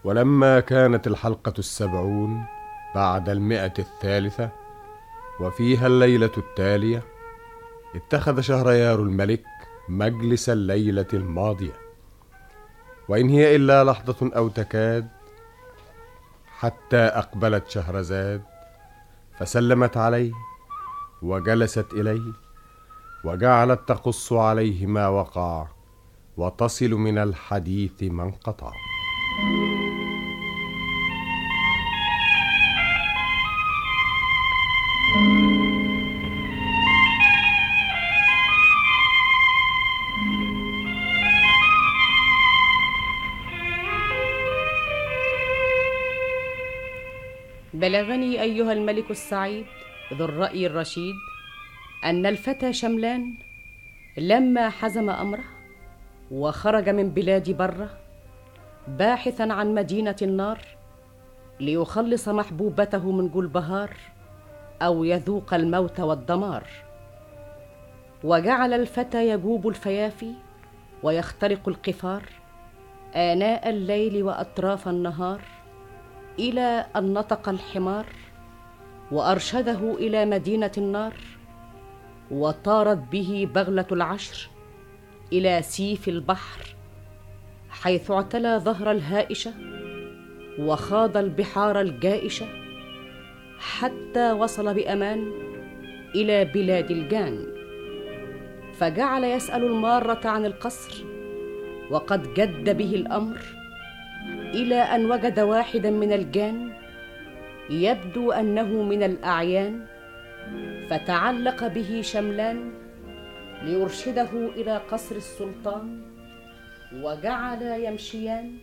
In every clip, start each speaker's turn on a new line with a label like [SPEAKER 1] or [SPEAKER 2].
[SPEAKER 1] ولما كانت الحلقة 70 بعد 100 وفيها الليلة التالية، اتخذ شهريار الملك مجلس الليلة الماضية، وإن هي إلا لحظة أو تكاد، حتى أقبلت شهرزاد فسلمت عليه وجلست إليه، وجعلت تقص عليه ما وقع وتصل من الحديث ما انقطع.
[SPEAKER 2] بلغني أيها الملك السعيد ذو الرأي الرشيد أن الفتى شملان لما حزم أمره وخرج من بلاد بره باحثا عن مدينة النار ليخلص محبوبته من جلبهار أو يذوق الموت والدمار، وجعل الفتى يجوب الفيافي ويخترق القفار آناء الليل وأطراف النهار، إلى أن نطق الحمار وأرشده إلى مدينة النار، وطارت به بغلة العشر إلى سيف البحر، حيث اعتلى ظهر الهائشة وخاض البحار الجائشة، حتى وصل بأمان إلى بلاد الجان، فجعل يسأل المارة عن القصر، وقد جد به الأمر، إلى أن وجد واحدا من الجان يبدو أنه من الأعيان، فتعلق به شملان ليرشده إلى قصر السلطان، وجعلا يمشيان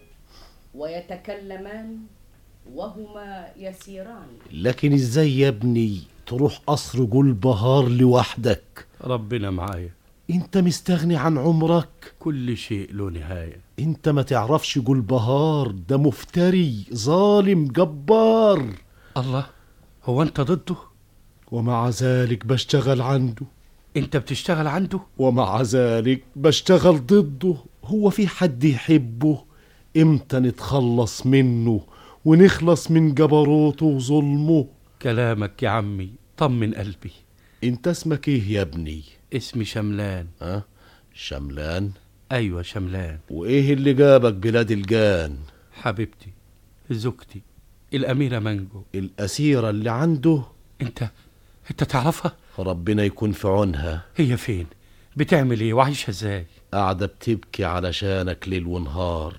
[SPEAKER 2] ويتكلمان وهما يسيران.
[SPEAKER 3] لكن ازاي يا ابني تروح قصر جلبهار لوحدك؟
[SPEAKER 4] ربنا معايا.
[SPEAKER 3] انت مستغني عن عمرك؟
[SPEAKER 4] كل شيء له نهاية.
[SPEAKER 3] انت ما تعرفش جلبهار ده مفتري ظالم جبار.
[SPEAKER 4] الله، هو انت ضده؟
[SPEAKER 3] ومع ذلك بشتغل عنده.
[SPEAKER 4] انت بتشتغل عنده؟
[SPEAKER 3] ومع ذلك بشتغل ضده. هو في حد يحبه؟ امتى نتخلص منه ونخلص من جبروته وظلمه؟
[SPEAKER 4] كلامك يا عمي طمن قلبي.
[SPEAKER 3] انت اسمك ايه يا ابني؟
[SPEAKER 4] اسمي شملان.
[SPEAKER 3] شملان؟
[SPEAKER 4] ايوه شملان.
[SPEAKER 3] وايه اللي جابك بلاد الجان؟
[SPEAKER 4] حبيبتي زوجتي الأميرة مانجو.
[SPEAKER 3] الأسيرة اللي عنده؟
[SPEAKER 4] انت تعرفها؟
[SPEAKER 3] ربنا يكون في عونها.
[SPEAKER 4] هي فين؟ بتعمل ايه وعايشة ازاي؟
[SPEAKER 3] قاعدة بتبكي علشانك ليل ونهار.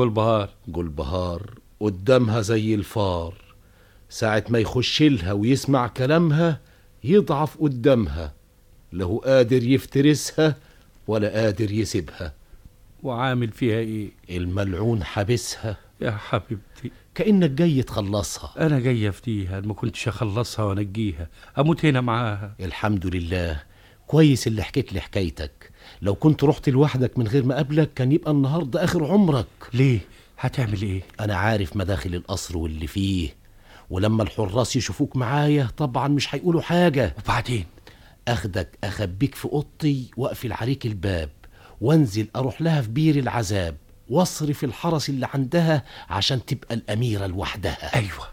[SPEAKER 4] وجلبهار
[SPEAKER 3] قدامها زي الفار، ساعة ما يخش لها ويسمع كلامها يضعف قدامها، له قادر يفترسها ولا قادر يسيبها.
[SPEAKER 4] وعامل فيها ايه؟
[SPEAKER 3] الملعون حبسها.
[SPEAKER 4] يا حبيبتي
[SPEAKER 3] كأنك جاي تخلصها.
[SPEAKER 4] انا جاي افديها، ما كنتش اخلصها وانجيها، اموت هنا معاها.
[SPEAKER 3] الحمد لله، كويس اللي حكيت لي حكايتك. لو كنت رحت لوحدك من غير ما قبلك كان يبقى النهاردة اخر عمرك.
[SPEAKER 4] ليه؟ هتعمل ايه؟
[SPEAKER 3] انا عارف مداخل القصر واللي فيه، ولما الحراس يشوفوك معايا طبعا مش هيقولوا حاجة.
[SPEAKER 4] وبعدين؟
[SPEAKER 3] اخدك اخبيك في اوضتي واقفل عليك الباب، وانزل اروح لها في بير العذاب واصرف الحرس اللي عندها عشان تبقى الاميرة لوحدها.
[SPEAKER 4] ايوه.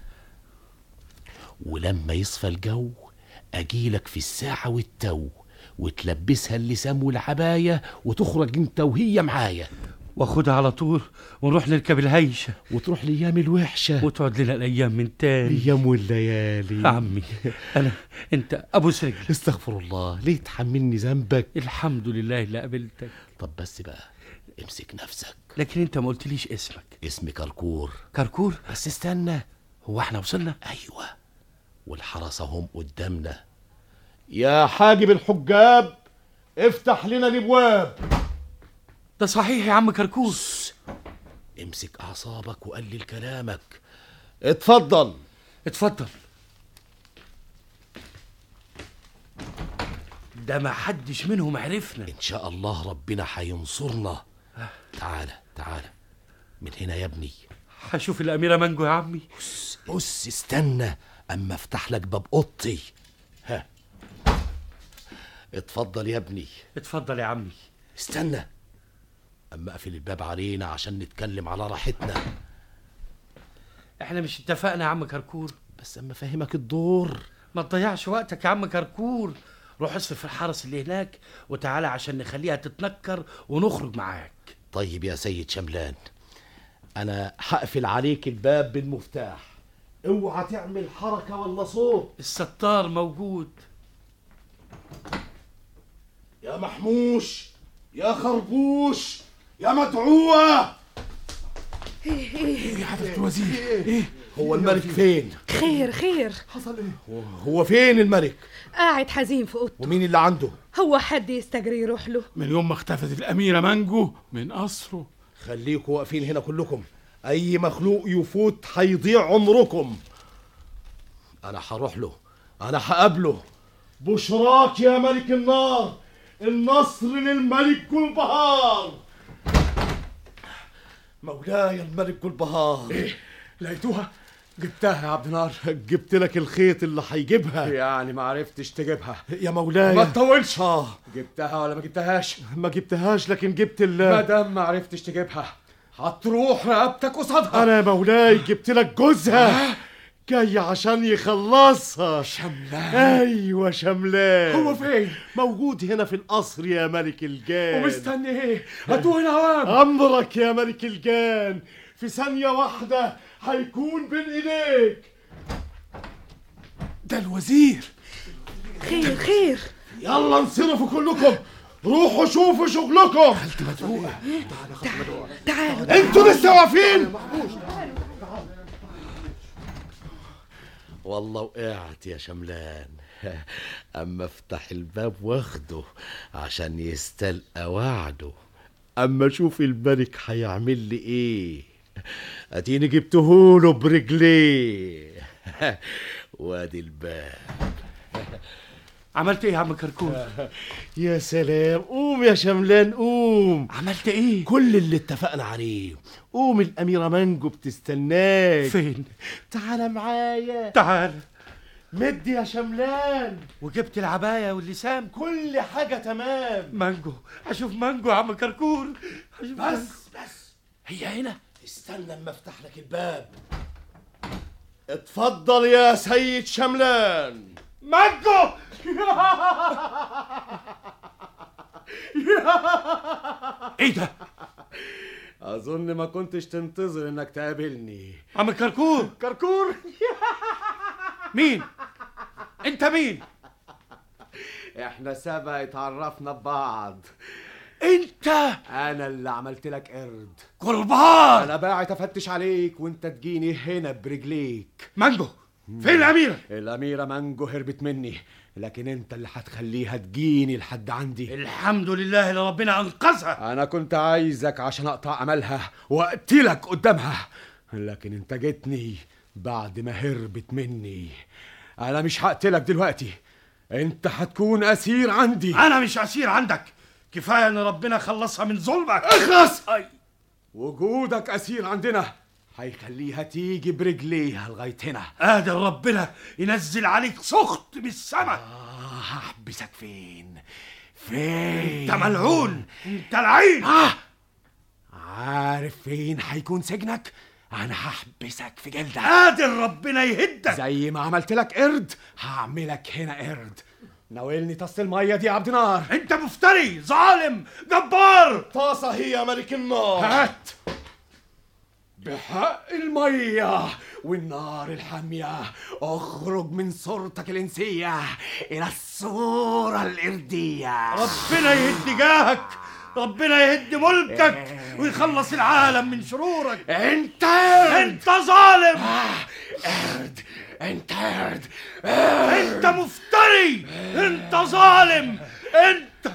[SPEAKER 3] ولما يصفى الجو اجيلك في الساعة والتو وتلبسها اللسام والعباية وتخرج انت وهي معايا،
[SPEAKER 4] واخدها على طول ونروح نركب الهيشة
[SPEAKER 3] وتروح الايام الوحشة
[SPEAKER 4] وتقعد لنا الايام من تاني.
[SPEAKER 3] الايام والليالي.
[SPEAKER 4] عمي انت ابوس رجلي.
[SPEAKER 3] استغفر الله، ليه تحملني ذنبك؟
[SPEAKER 4] الحمد لله اللي قابلتك.
[SPEAKER 3] طب بس بقى امسك نفسك.
[SPEAKER 4] لكن انت ما قلتليش اسمك.
[SPEAKER 3] اسمي كركور.
[SPEAKER 4] كركور؟
[SPEAKER 3] بس استنى،
[SPEAKER 4] هو احنا وصلنا؟
[SPEAKER 3] ايوه، والحرس هم قدامنا. يا حاجب الحجاب افتح لنا الابواب.
[SPEAKER 4] ده صحيح يا عم كركور.
[SPEAKER 3] امسك اعصابك وقلل كلامك. اتفضل.
[SPEAKER 4] ده ما حدش منهم عرفنا.
[SPEAKER 3] ان شاء الله ربنا هينصرنا. تعالى من هنا يا ابني.
[SPEAKER 4] هشوف الاميرة مانجو يا عمي.
[SPEAKER 3] بص استنى اما افتح لك باب اوضتي. اتفضل يا ابني.
[SPEAKER 4] اتفضل يا عمي.
[SPEAKER 3] استنى اما اقفل الباب علينا عشان نتكلم على راحتنا.
[SPEAKER 4] احنا مش اتفقنا يا عم كركور؟
[SPEAKER 3] بس اما فهمك الدور.
[SPEAKER 4] ما تضيعش وقتك يا عم كركور، روح اصرف الحرس اللي هناك وتعالى عشان نخليها تتنكر ونخرج معاك.
[SPEAKER 3] طيب يا سيد شملان، انا هقفل عليك الباب بالمفتاح، اوعى تعمل حركة ولا صوت.
[SPEAKER 4] الستار موجود.
[SPEAKER 3] يا محموش، يا خربوش، يا مدعوة.
[SPEAKER 5] ايه يا حضرة الوزير؟
[SPEAKER 3] هو الملك فين؟
[SPEAKER 6] خير
[SPEAKER 5] حصل ايه؟
[SPEAKER 3] هو فين الملك؟
[SPEAKER 6] قاعد حزين في اوضته.
[SPEAKER 3] ومين اللي عنده؟
[SPEAKER 6] هو حد يستجري يروح له؟
[SPEAKER 5] من يوم ما اختفت الأميرة مانجو من قصره.
[SPEAKER 3] خليكوا واقفين هنا كلكم، اي مخلوق يفوت هيضيع عمركم. انا هروح له، انا هقابله. بشراك يا ملك النار، النصر للملك كلبهار. مولاي الملك كلبهار.
[SPEAKER 1] ايه لقيتوها؟ جبتها يا عبد النار.
[SPEAKER 3] جبت لك الخيط اللي هيجيبها.
[SPEAKER 1] يعني ما عرفتش تجيبها
[SPEAKER 3] يا مولاي
[SPEAKER 1] ما تطولش.
[SPEAKER 3] جبتها
[SPEAKER 1] ولا ما جبتهاش؟
[SPEAKER 3] ما جبتهاش، لكن جبت
[SPEAKER 1] ما دام ما عرفتش تجيبها هتروح رقبتك قصادها.
[SPEAKER 3] انا يا مولاي جبت لك جوزها، جاي عشان يخلصها.
[SPEAKER 1] شملان؟
[SPEAKER 3] ايوه شملان.
[SPEAKER 1] هو فين؟
[SPEAKER 3] موجود هنا في القصر يا ملك الجان.
[SPEAKER 1] ومستني ايه؟ هاتوه هنا هوام.
[SPEAKER 3] امرك يا ملك الجان، في ثانية واحدة هيكون بين ايديك.
[SPEAKER 5] ده الوزير.
[SPEAKER 6] خير
[SPEAKER 3] يلا انصرفوا كلكم، روحوا شوفوا شغلكم.
[SPEAKER 6] تعالوا
[SPEAKER 3] انتوا لسه واقفين؟ والله وقعت يا شملان. اما افتح الباب واخده عشان يستلقى وعده. اما شوف الملك هيعمل لي ايه. اديني جبتهوله برجليه. وادي الباب.
[SPEAKER 4] عملت ايه يا عم كركور؟
[SPEAKER 3] يا سلام، قوم يا شملان قوم.
[SPEAKER 4] عملت ايه؟
[SPEAKER 3] كل اللي اتفقنا عليه. قوم، الأميرة مانجو بتستناك.
[SPEAKER 4] فين؟
[SPEAKER 3] تعال معايا.
[SPEAKER 4] تعال.
[SPEAKER 3] مد يا شملان.
[SPEAKER 4] وجبت العباية واللسان؟
[SPEAKER 3] كل حاجة تمام.
[SPEAKER 4] مانجو، اشوف مانجو يا عم كركور.
[SPEAKER 3] بس هي هنا. استنى اما افتح لك الباب. اتفضل يا سيد شملان.
[SPEAKER 4] مانجو. ايه ده؟
[SPEAKER 1] اظن ما كنتش تنتظر انك تقابلني.
[SPEAKER 4] عم كركور.
[SPEAKER 1] كركور؟
[SPEAKER 4] مين انت؟ مين؟
[SPEAKER 1] احنا سبق اتعرفنا ببعض.
[SPEAKER 4] انت؟
[SPEAKER 1] انا اللي عملت لك قرد.
[SPEAKER 4] كلبهار.
[SPEAKER 1] انا باعت افتش عليك وانت تجيني هنا برجليك.
[SPEAKER 4] مانجو، فين الاميرة؟
[SPEAKER 1] الاميرة مانجو هربت مني، لكن انت اللي هتخليها تجيني لحد عندي.
[SPEAKER 4] الحمد لله اللي ربنا انقذها.
[SPEAKER 1] انا كنت عايزك عشان اقطع املها واقتلك قدامها، لكن انت جيتني بعد ما هربت مني. انا مش هقتلك دلوقتي، انت هتكون اسير عندي.
[SPEAKER 4] انا مش اسير عندك، كفايه ان ربنا خلصها من ظلمك.
[SPEAKER 1] اخلص. وجودك اسير عندنا هيخليها تيجي برجليها لغايه هنا.
[SPEAKER 4] قادر ربنا ينزل عليك سخط من السماء.
[SPEAKER 1] هحبسك فين؟ فين؟
[SPEAKER 4] انت ملعون، انت لعين.
[SPEAKER 1] عارف فين هيكون سجنك؟ انا هحبسك في جلدك.
[SPEAKER 4] قادر ربنا يهدك.
[SPEAKER 1] زي ما عملت لك قرد هعملك هنا قرد. ناولني طاسه الميه دي يا عبد نار.
[SPEAKER 4] انت مفتري، ظالم، جبار.
[SPEAKER 3] طاسة هي يا ملك النار.
[SPEAKER 1] هات بحق الميه والنار الحاميه. اخرج من صورتك الانسيه الى الصوره القرديه.
[SPEAKER 4] ربنا يهد جاهك، ربنا يهد ملكك ويخلص العالم من شرورك.
[SPEAKER 1] انت
[SPEAKER 4] ظالم.
[SPEAKER 1] قرد. انت قرد.
[SPEAKER 4] انت مفتري، انت ظالم، انت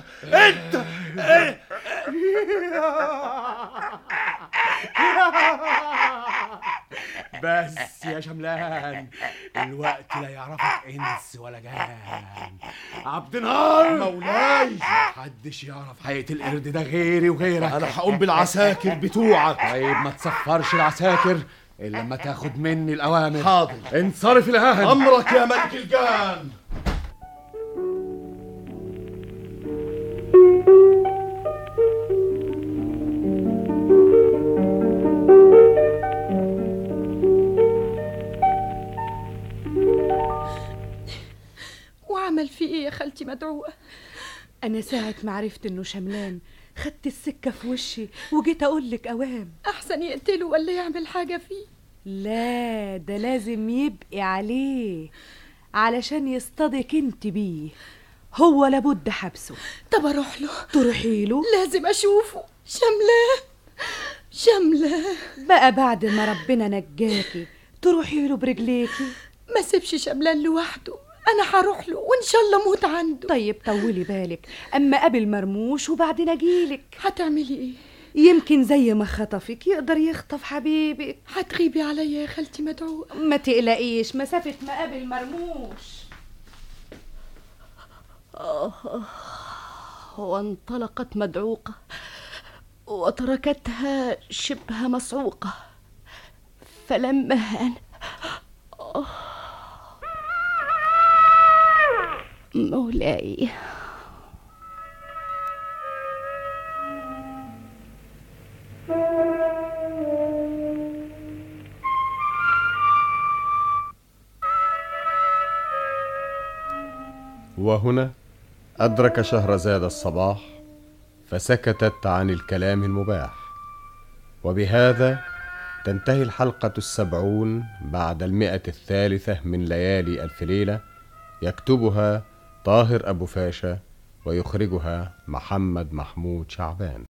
[SPEAKER 1] بس يا شملان، الوقت لا يعرفك انس ولا جان. عبد نار
[SPEAKER 3] مولاي،
[SPEAKER 1] محدش يعرف حقيقة القرد ده غيري وغيرك.
[SPEAKER 3] انا هقوم بالعساكر بتوعك.
[SPEAKER 1] طيب ما تصفرش العساكر الا لما تاخد مني الاوامر.
[SPEAKER 3] حاضر.
[SPEAKER 1] انصرف الان.
[SPEAKER 3] امرك يا ملك الجان.
[SPEAKER 7] عمل فيه ايه يا خالتي مدعوقة؟
[SPEAKER 6] انا ساعة ما عرفت انه شملان خدت السكة في وشي وجيت اقولك اوام.
[SPEAKER 7] احسن يقتله ولا يعمل حاجة فيه.
[SPEAKER 6] لا، ده لازم يبقي عليه علشان يصطادك انت بيه، هو لابد حبسه.
[SPEAKER 7] طب اروح له.
[SPEAKER 6] تروحي له؟
[SPEAKER 7] لازم اشوفه. شملاه
[SPEAKER 6] بقى بعد ما ربنا نجاكي تروحي له برجليكي؟
[SPEAKER 7] ما سيبش شملان لوحده، انا هروح له وان شاء الله موت عنده.
[SPEAKER 6] طيب طولي بالك اما قابل مرموش وبعدين اجيلك.
[SPEAKER 7] هتعملي ايه؟
[SPEAKER 6] يمكن زي ما خطفك يقدر يخطف حبيبك.
[SPEAKER 7] هتغيبي عليا يا خالتي مدعوقة؟
[SPEAKER 6] ما تقلقيش، مسافة ما قابل مرموش.
[SPEAKER 2] وانطلقت مدعوقة وتركتها شبه مصعوقة. فلما أن مولاي.
[SPEAKER 8] وهنا أدرك شهرزاد الصباح فسكتت عن الكلام المباح. وبهذا تنتهي الحلقة 70 بعد 103 من ليالي ألف ليلة، يكتبها طاهر أبو فاشا ويخرجها محمد محمود شعبان.